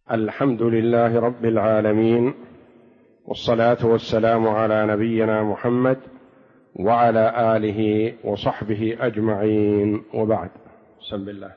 الحمد لله رب العالمين، والصلاة والسلام على نبينا محمد وعلى آله وصحبه أجمعين، وبعد. بسم الله.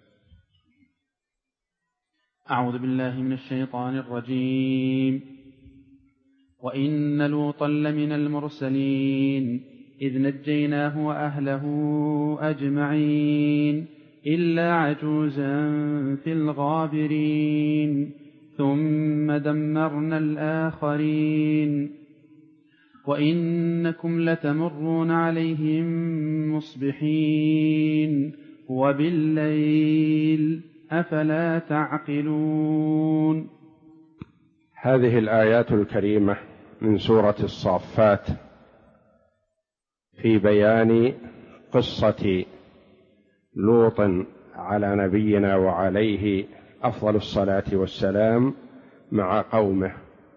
أعوذ بالله من الشيطان الرجيم. وإن لوطا لمن المرسلين إذ نجيناه وأهله أجمعين إلا عجوزا في الغابرين ثم دمرنا الآخرين وإنكم لتمرون عليهم مصبحين وبالليل أفلا تعقلون. هذه الآيات الكريمة من سورة الصافات في بيان قصة لوط على نبينا وعليه أفضل الصلاة والسلام مع قومه.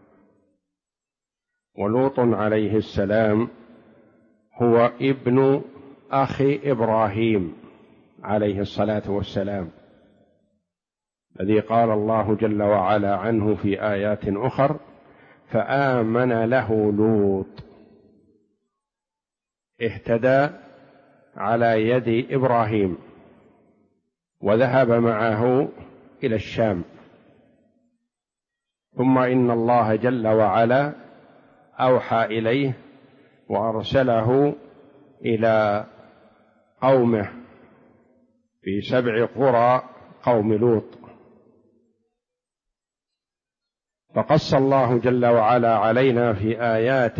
ولوط عليه السلام هو ابن أخي إبراهيم عليه الصلاة والسلام، الذي قال الله جل وعلا عنه في آيات أخر: فآمن له لوط، اهتدى على يد إبراهيم وذهب معه إلى الشام. ثم إن الله جل وعلا أوحى إليه وأرسله إلى قومه في 7 قرى قوم لوط. فقص الله جل وعلا علينا في آيات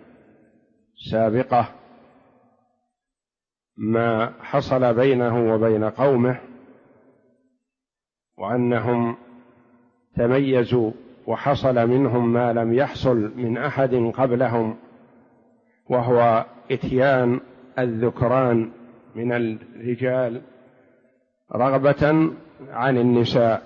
سابقة ما حصل بينه وبين قومه، وأنهم تميزوا وحصل منهم ما لم يحصل من أحد قبلهم، وهو إتيان الذكران من الرجال رغبة عن النساء،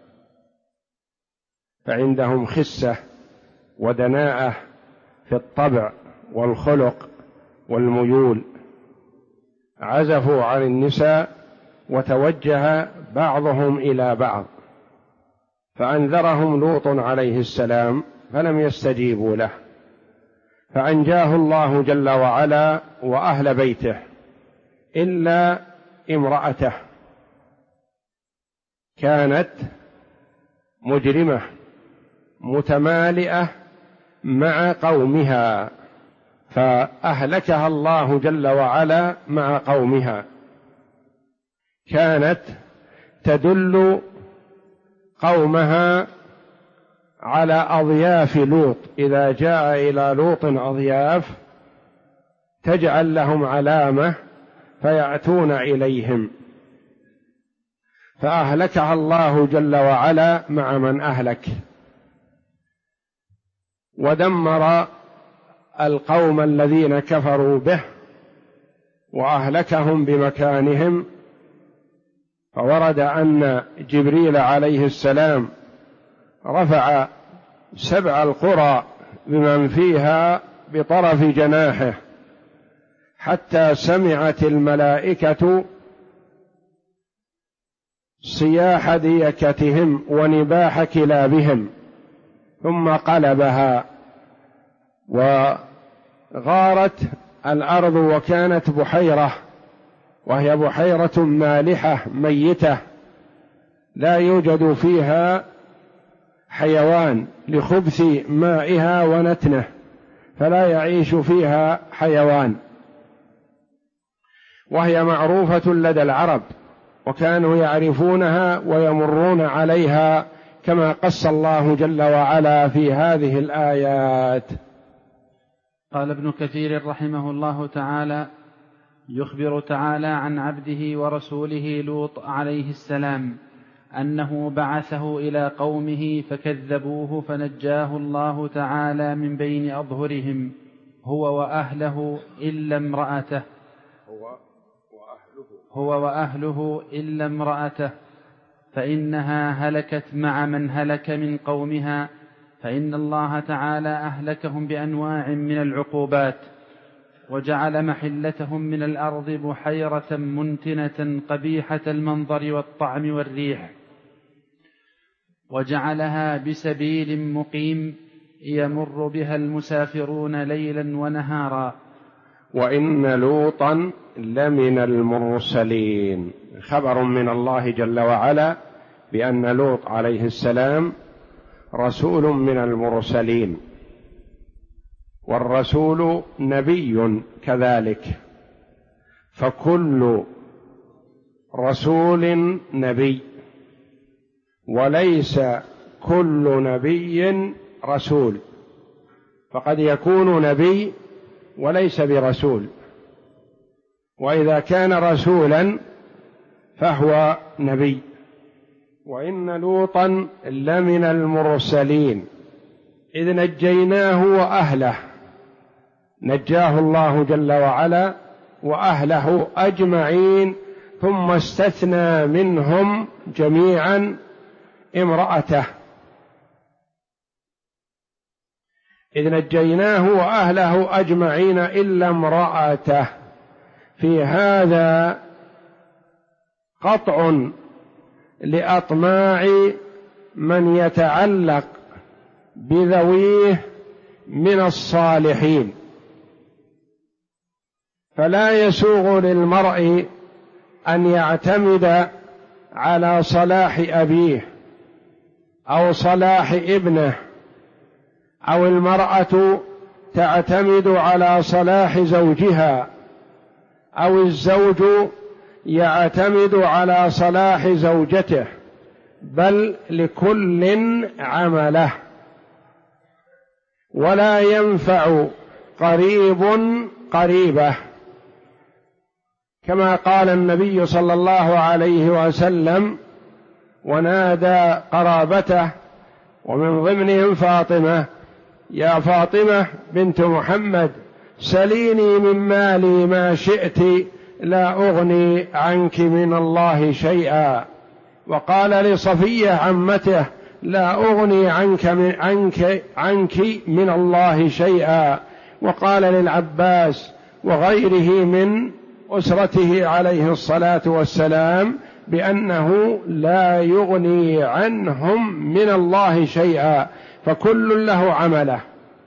فعندهم خسة ودناءة في الطبع والخلق والميول، عزفوا عن النساء وتوجه بعضهم إلى بعض، فأنذرهم لوط عليه السلام فلم يستجيبوا له، فأنجاه الله جل وعلا وأهل بيته إلا امرأته، كانت مجرمة متمالئة مع قومها، فأهلكها الله جل وعلا مع قومها. كانت تدل قومها على أضياف لوط، إذا جاء إلى لوط أضياف تجعل لهم علامة فيأتون إليهم، فأهلكها الله جل وعلا مع من أهلك، ودمر القوم الذين كفروا به وأهلكهم بمكانهم. فورد أن جبريل عليه السلام رفع 7 القرى بمن فيها بطرف جناحه، حتى سمعت الملائكة صياح ديكتهم ونباح كلابهم، ثم قلبها وغارت الأرض، وكانت بحيرة، وهي بحيرة مالحة ميتة لا يوجد فيها حيوان لخبث مائها ونتنه، فلا يعيش فيها حيوان، وهي معروفة لدى العرب، وكانوا يعرفونها ويمرون عليها كما قص الله جل وعلا في هذه الآيات. قال ابن كثير رحمه الله تعالى: يخبر تعالى عن عبده ورسوله لوط عليه السلام أنه بعثه إلى قومه فكذبوه فنجاه الله تعالى من بين أظهرهم هو وأهله إلا امرأته إلا امرأته فإنها هلكت مع من هلك من قومها، فإن الله تعالى أهلكهم بأنواع من العقوبات، وجعل محلتهم من الأرض بحيرة منتنة قبيحة المنظر والطعم والريح، وجعلها بسبيل مقيم يمر بها المسافرون ليلا ونهارا. وإن لوطا لمن المرسلين، خبر من الله جل وعلا بأن لوط عليه السلام رسول من المرسلين، والرسول نبي كذلك، فكل رسول نبي، وليس كل نبي رسول، فقد يكون نبي وليس برسول، وإذا كان رسولا فهو نبي. وإن لوطا لمن المرسلين إذ نجيناه وأهله، نجاه الله جل وعلا وأهله أجمعين، ثم استثنى منهم جميعا امرأته، إذ نجيناه وأهله أجمعين إلا امرأته. في هذا قطع لأطماع من يتعلق بذويه من الصالحين، فلا يسوغ للمرء أن يعتمد على صلاح أبيه أو صلاح ابنه، أو المرأة تعتمد على صلاح زوجها، أو الزوج يعتمد على صلاح زوجته، بل لكل عمله. ولا ينفع قريب قريبه، كما قال النبي صلى الله عليه وسلم ونادى قرابته ومن ضمنهم فاطمة: يا فاطمة بنت محمد سليني من مالي ما شئت لا أغني عنك من الله شيئا. وقال لصفية عمته: لا أغني عنك من الله شيئا. وقال للعباس وغيره من أسرته عليه الصلاة والسلام بأنه لا يغني عنهم من الله شيئا، فكل له عمله.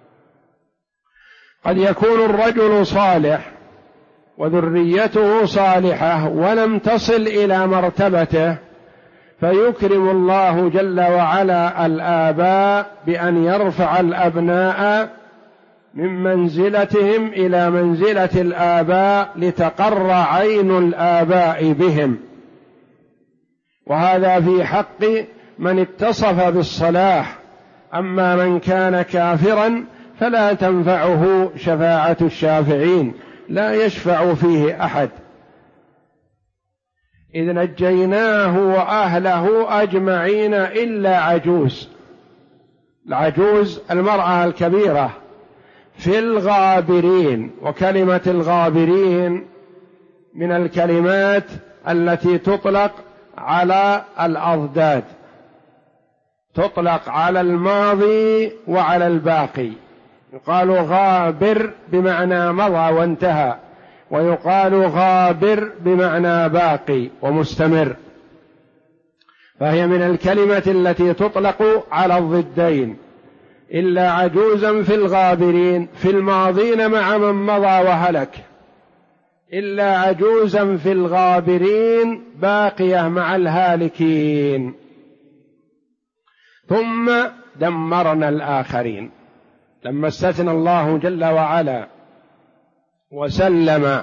قد يكون الرجل صالح وذريته صالحة ولم تصل إلى مرتبته، فيكرم الله جل وعلا الآباء بأن يرفع الأبناء من منزلتهم إلى منزلة الآباء لتقر عين الآباء بهم، وهذا في حق من اتصف بالصلاح. أما من كان كافرا فلا تنفعه شفاعة الشافعين، لا يشفع فيه أحد. إذ نجيناه وأهله أجمعين إلا عجوز، العجوز المرأة الكبيرة في الغابرين. وكلمة الغابرين من الكلمات التي تطلق على الأضداد، تطلق على الماضي وعلى الباقي. يقال غابر بمعنى مضى وانتهى، ويقال غابر بمعنى باقي ومستمر، فهي من الكلمة التي تطلق على الضدين. إلا عجوزا في الغابرين، في الماضين مع من مضى وهلك، إلا عجوزا في الغابرين باقية مع الهالكين. ثم دمرنا الآخرين، لما استثنى الله جل وعلا وسلم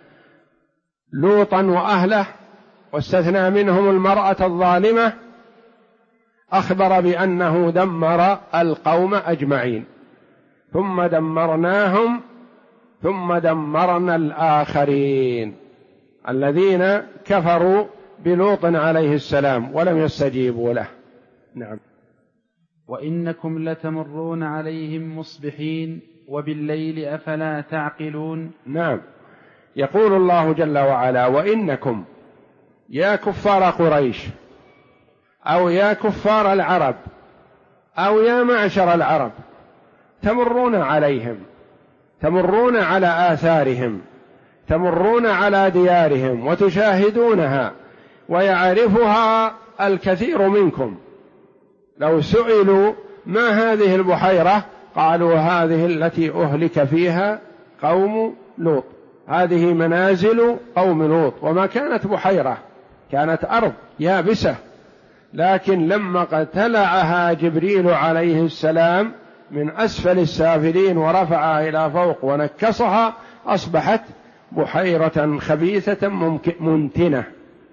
لوطا وأهله واستثنى منهم المرأة الظالمة، أخبر بأنه دمر القوم أجمعين، ثم دمرناهم ثم دمرنا الآخرين الذين كفروا بلوط عليه السلام ولم يستجيبوا له. نعم. وإنكم لتمرون عليهم مصبحين وبالليل أفلا تعقلون. نعم، يقول الله جل وعلا: وإنكم يا كفار قريش، أو يا كفار العرب، أو يا معشر العرب، تمرون عليهم، تمرون على آثارهم، تمرون على ديارهم وتشاهدونها، ويعرفها الكثير منكم، لو سئلوا ما هذه البحيرة قالوا هذه التي أهلك فيها قوم لوط، هذه منازل قوم لوط. وما كانت بحيرة، كانت أرض يابسة، لكن لما قتلعها جبريل عليه السلام من أسفل السافلين ورفعها إلى فوق ونكصها أصبحت بحيرة خبيثة منتنة.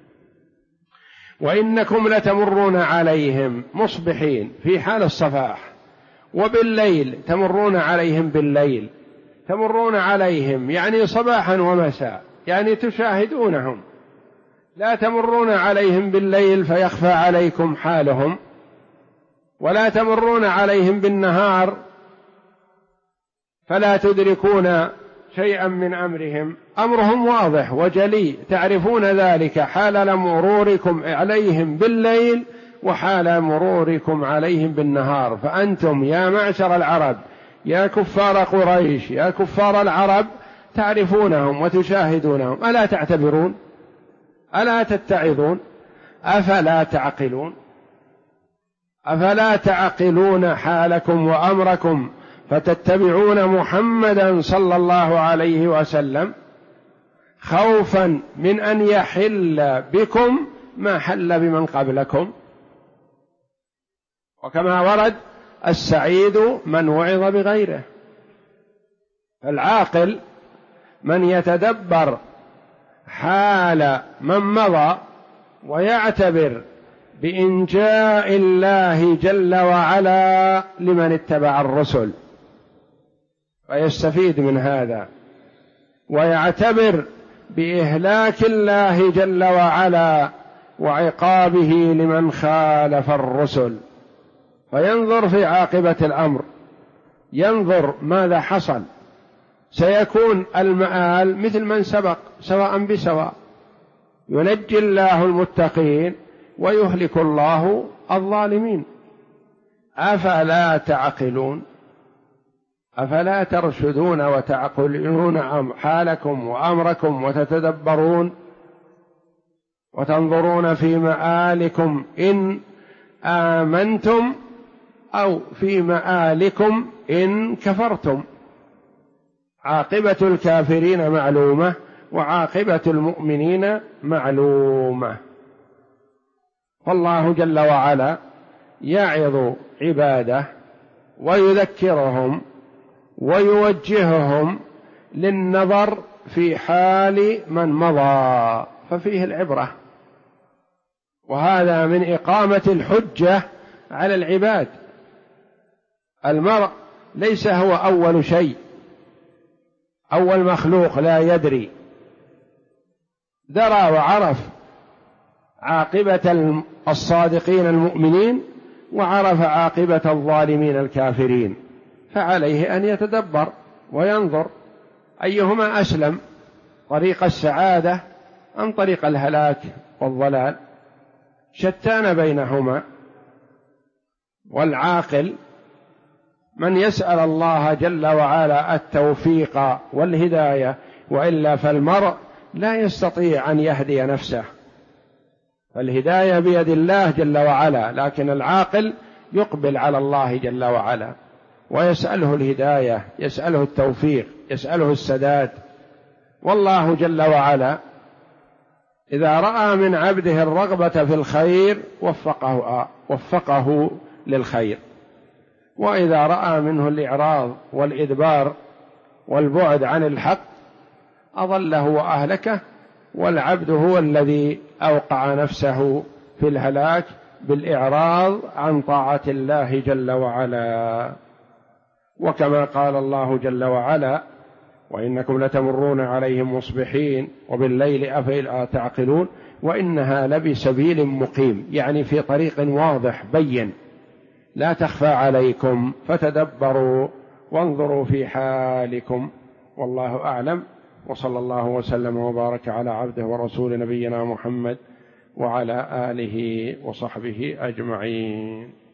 وإنكم لتمرون عليهم مصبحين في حال الصباح، وبالليل تمرون عليهم بالليل، تمرون عليهم يعني صباحا ومساء، يعني تشاهدونهم، لا تمرون عليهم بالليل فيخفى عليكم حالهم، ولا تمرون عليهم بالنهار فلا تدركون شيئا من أمرهم. أمرهم واضح وجلي، تعرفون ذلك حال مروركم عليهم بالليل وحال مروركم عليهم بالنهار. فأنتم يا معشر العرب، يا كفار قريش، يا كفار العرب، تعرفونهم وتشاهدونهم، ألا تعتبرون؟ ألا تتعظون؟ أفلا تعقلون؟ أفلا تعقلون حالكم وأمركم فتتبعون محمدا صلى الله عليه وسلم خوفا من أن يحل بكم ما حل بمن قبلكم؟ وكما ورد السعيد من وعظ بغيره. العاقل من يتدبر حال من مضى ويعتبر بإنجاء الله جل وعلا لمن اتبع الرسل، ويستفيد من هذا، ويعتبر بإهلاك الله جل وعلا وعقابه لمن خالف الرسل، فينظر في عاقبة الأمر، ينظر ماذا حصل، سيكون المآل مثل من سبق سواء بسواء، ينجي الله المتقين ويهلك الله الظالمين. أفلا تعقلون؟ أفلا ترشدون وتعقلون حالكم وأمركم وتتدبرون وتنظرون في مآلكم إن آمنتم أو في مآلكم إن كفرتم؟ عاقبة الكافرين معلومة وعاقبة المؤمنين معلومة. فالله جل وعلا يعظ عباده ويذكرهم ويوجههم للنظر في حال من مضى، ففيه العبرة، وهذا من إقامة الحجة على العباد. المرء ليس هو أول شيء، أول مخلوق لا يدري، درى وعرف عاقبة الصادقين المؤمنين وعرف عاقبة الظالمين الكافرين، فعليه أن يتدبر وينظر أيهما أسلم، طريق السعادة أم طريق الهلاك والضلال، شتان بينهما. والعاقل من يسأل الله جل وعلا التوفيق والهداية، وإلا فالمرء لا يستطيع أن يهدي نفسه، فالهداية بيد الله جل وعلا، لكن العاقل يقبل على الله جل وعلا ويسأله الهداية، يسأله التوفيق، يسأله السداد. والله جل وعلا إذا رأى من عبده الرغبة في الخير وفقه للخير، وإذا رأى منه الإعراض والإدبار والبعد عن الحق أضله وأهلكه، والعبد هو الذي أوقع نفسه في الهلاك بالإعراض عن طاعة الله جل وعلا. وكما قال الله جل وعلا: وإنكم لتمرون عليهم مصبحين وبالليل أفلا تعقلون، وإنها لبسبيل مقيم، يعني في طريق واضح بين لا تخفى عليكم، فتدبروا وانظروا في حالكم. والله أعلم، وصلى الله وسلم وبارك على عبده ورسول نبينا محمد وعلى آله وصحبه أجمعين.